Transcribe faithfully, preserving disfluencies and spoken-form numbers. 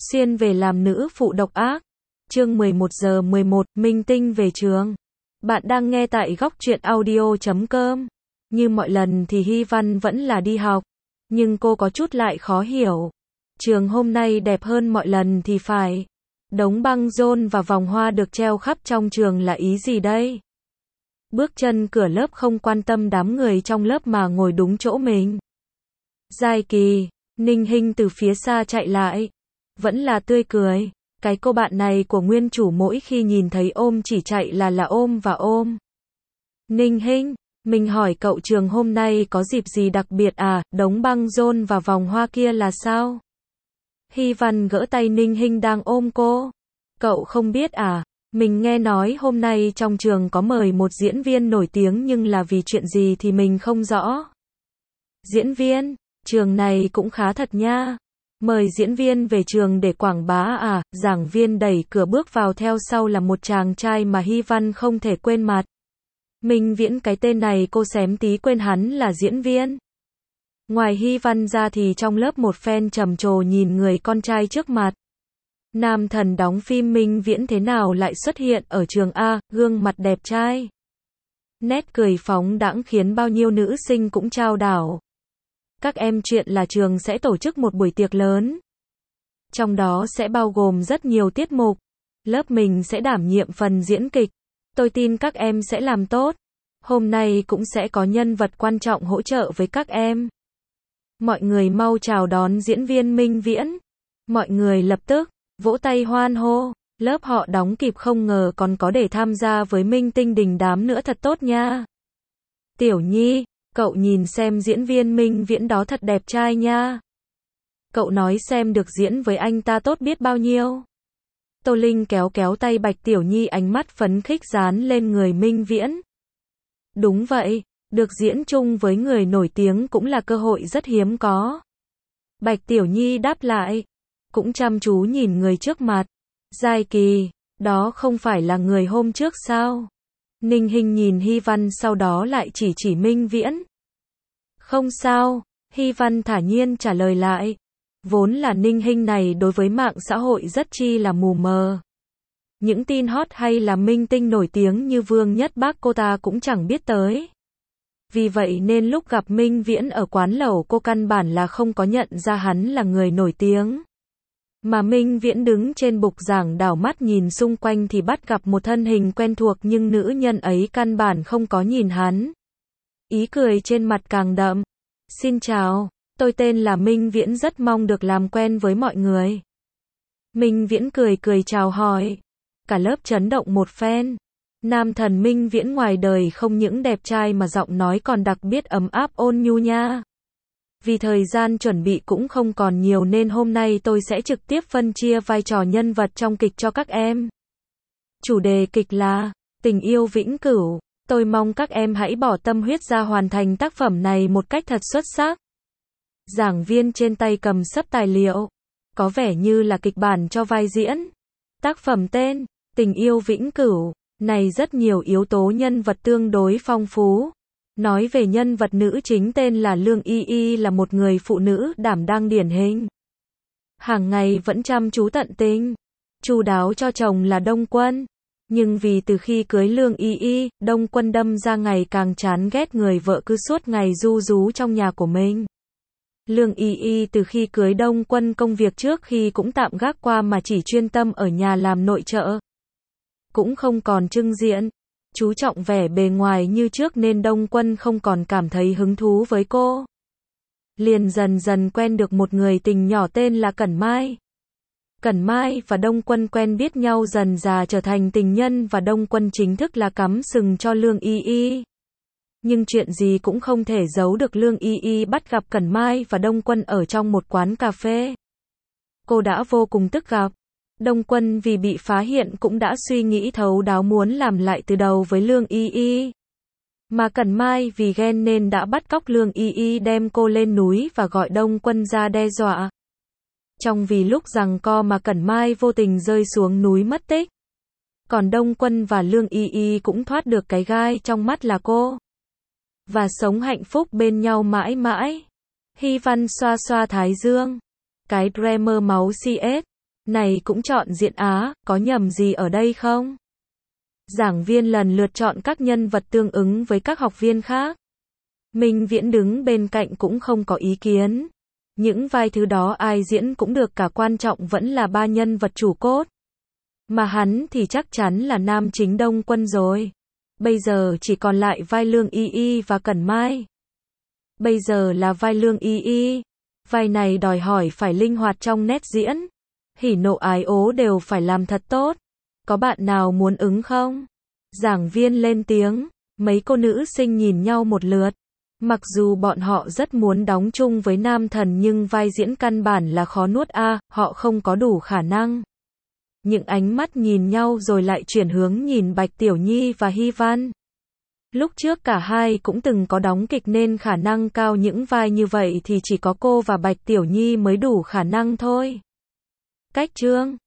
Xuyên về làm nữ phụ độc ác. Chương mười một giờ mười một, Minh Tinh về trường. Bạn đang nghe tại góc truyện audio chấm com. Như mọi lần thì Hy Văn vẫn là đi học, nhưng cô có chút lại khó hiểu. Trường hôm nay đẹp hơn mọi lần thì phải. Đống băng rôn và vòng hoa được treo khắp trong trường là ý gì đây? Bước chân cửa lớp không quan tâm đám người trong lớp mà ngồi đúng chỗ mình. Giai Kỳ, Ninh Hinh từ phía xa chạy lại. Vẫn là tươi cười. Cái cô bạn này của nguyên chủ mỗi khi nhìn thấy ôm chỉ chạy là là ôm và ôm. Ninh Hinh, mình hỏi cậu trường hôm nay có dịp gì đặc biệt à, đống băng rôn và vòng hoa kia là sao? Hy Văn gỡ tay Ninh Hinh đang ôm cô. Cậu không biết à, mình nghe nói hôm nay trong trường có mời một diễn viên nổi tiếng nhưng là vì chuyện gì thì mình không rõ. Diễn viên, trường này cũng khá thật nha. Mời diễn viên về trường để quảng bá à, giảng viên đẩy cửa bước vào theo sau là một chàng trai mà Hy Văn không thể quên mặt. Minh Viễn, cái tên này cô xém tí quên hắn là diễn viên. Ngoài Hy Văn ra thì trong lớp một phen trầm trồ nhìn người con trai trước mặt. Nam thần đóng phim Minh Viễn thế nào lại xuất hiện ở trường A, gương mặt đẹp trai. Nét cười phóng đãng khiến bao nhiêu nữ sinh cũng chao đảo. Các em, chuyện là trường sẽ tổ chức một buổi tiệc lớn. Trong đó sẽ bao gồm rất nhiều tiết mục. Lớp mình sẽ đảm nhiệm phần diễn kịch. Tôi tin các em sẽ làm tốt. Hôm nay cũng sẽ có nhân vật quan trọng hỗ trợ với các em. Mọi người mau chào đón diễn viên Minh Viễn. Mọi người lập tức vỗ tay hoan hô. Lớp họ đóng kịp không ngờ còn có để tham gia với Minh Tinh đình đám nữa, thật tốt nha. Tiểu Nhi, cậu nhìn xem diễn viên Minh Viễn đó thật đẹp trai nha. Cậu nói xem được diễn với anh ta tốt biết bao nhiêu. Tô Linh kéo kéo tay Bạch Tiểu Nhi, ánh mắt phấn khích dán lên người Minh Viễn. Đúng vậy, được diễn chung với người nổi tiếng cũng là cơ hội rất hiếm có. Bạch Tiểu Nhi đáp lại, cũng chăm chú nhìn người trước mặt. Giai Kỳ, đó không phải là người hôm trước sao? Ninh Hinh nhìn Hy Văn sau đó lại chỉ chỉ Minh Viễn. Không sao, Hy Văn thả nhiên trả lời lại. Vốn là Ninh Hinh này đối với mạng xã hội rất chi là mù mờ. Những tin hot hay là minh tinh nổi tiếng như Vương Nhất Bác cô ta cũng chẳng biết tới. Vì vậy nên lúc gặp Minh Viễn ở quán lẩu cô căn bản là không có nhận ra hắn là người nổi tiếng. Mà Minh Viễn đứng trên bục giảng đảo mắt nhìn xung quanh thì bắt gặp một thân hình quen thuộc nhưng nữ nhân ấy căn bản không có nhìn hắn. Ý cười trên mặt càng đậm. Xin chào, tôi tên là Minh Viễn, rất mong được làm quen với mọi người. Minh Viễn cười cười chào hỏi. Cả lớp chấn động một phen. Nam thần Minh Viễn ngoài đời không những đẹp trai mà giọng nói còn đặc biệt ấm áp ôn nhu nha. Vì thời gian chuẩn bị cũng không còn nhiều nên hôm nay tôi sẽ trực tiếp phân chia vai trò nhân vật trong kịch cho các em. Chủ đề kịch là tình yêu vĩnh cửu. Tôi mong các em hãy bỏ tâm huyết ra hoàn thành tác phẩm này một cách thật xuất sắc. Giảng viên trên tay cầm sấp tài liệu. Có vẻ như là kịch bản cho vai diễn. Tác phẩm tên, Tình yêu vĩnh cửu. Này rất nhiều yếu tố nhân vật tương đối phong phú. Nói về nhân vật nữ chính tên là Lương Y Y, là một người phụ nữ đảm đang điển hình. Hàng ngày vẫn chăm chú tận tình, chu đáo cho chồng là Đông Quân. Nhưng vì từ khi cưới Lương Y Y, Đông Quân đâm ra ngày càng chán ghét người vợ cứ suốt ngày ru rú trong nhà của mình. Lương Y Y từ khi cưới Đông Quân công việc trước khi cũng tạm gác qua mà chỉ chuyên tâm ở nhà làm nội trợ. Cũng không còn trưng diện, chú trọng vẻ bề ngoài như trước nên Đông Quân không còn cảm thấy hứng thú với cô. Liền dần dần quen được một người tình nhỏ tên là Cẩn Mai. Cẩn Mai và Đông Quân quen biết nhau dần dà trở thành tình nhân và Đông Quân chính thức là cắm sừng cho Lương Y Y. Nhưng chuyện gì cũng không thể giấu được, Lương Y Y bắt gặp Cẩn Mai và Đông Quân ở trong một quán cà phê. Cô đã vô cùng tức gặp. Đông Quân vì bị phá hiện cũng đã suy nghĩ thấu đáo muốn làm lại từ đầu với Lương Y Y. Mà Cẩn Mai vì ghen nên đã bắt cóc Lương Y Y đem cô lên núi và gọi Đông Quân ra đe dọa. Trong vì lúc giằng co mà Cẩn Mai vô tình rơi xuống núi mất tích. Còn Đông Quân và Lương Y Y cũng thoát được cái gai trong mắt là cô. Và sống hạnh phúc bên nhau mãi mãi. Hy Văn xoa xoa thái dương. Cái dreamer máu xê ét. Này cũng chọn diện Á, có nhầm gì ở đây không? Giảng viên lần lượt chọn các nhân vật tương ứng với các học viên khác. Minh Viễn đứng bên cạnh cũng không có ý kiến. Những vai thứ đó ai diễn cũng được, cả quan trọng vẫn là ba nhân vật chủ cốt. Mà hắn thì chắc chắn là nam chính Đông Quân rồi. Bây giờ chỉ còn lại vai Lương Y Y và Cẩn Mai. Bây giờ là vai Lương Y Y. Vai này đòi hỏi phải linh hoạt trong nét diễn. Hỉ nộ ái ố đều phải làm thật tốt. Có bạn nào muốn ứng không? Giảng viên lên tiếng. Mấy cô nữ sinh nhìn nhau một lượt. Mặc dù bọn họ rất muốn đóng chung với nam thần nhưng vai diễn căn bản là khó nuốt a, à, họ không có đủ khả năng. Những ánh mắt nhìn nhau rồi lại chuyển hướng nhìn Bạch Tiểu Nhi và Hy Văn. Lúc trước cả hai cũng từng có đóng kịch nên khả năng cao những vai như vậy thì chỉ có cô và Bạch Tiểu Nhi mới đủ khả năng thôi. Cách chương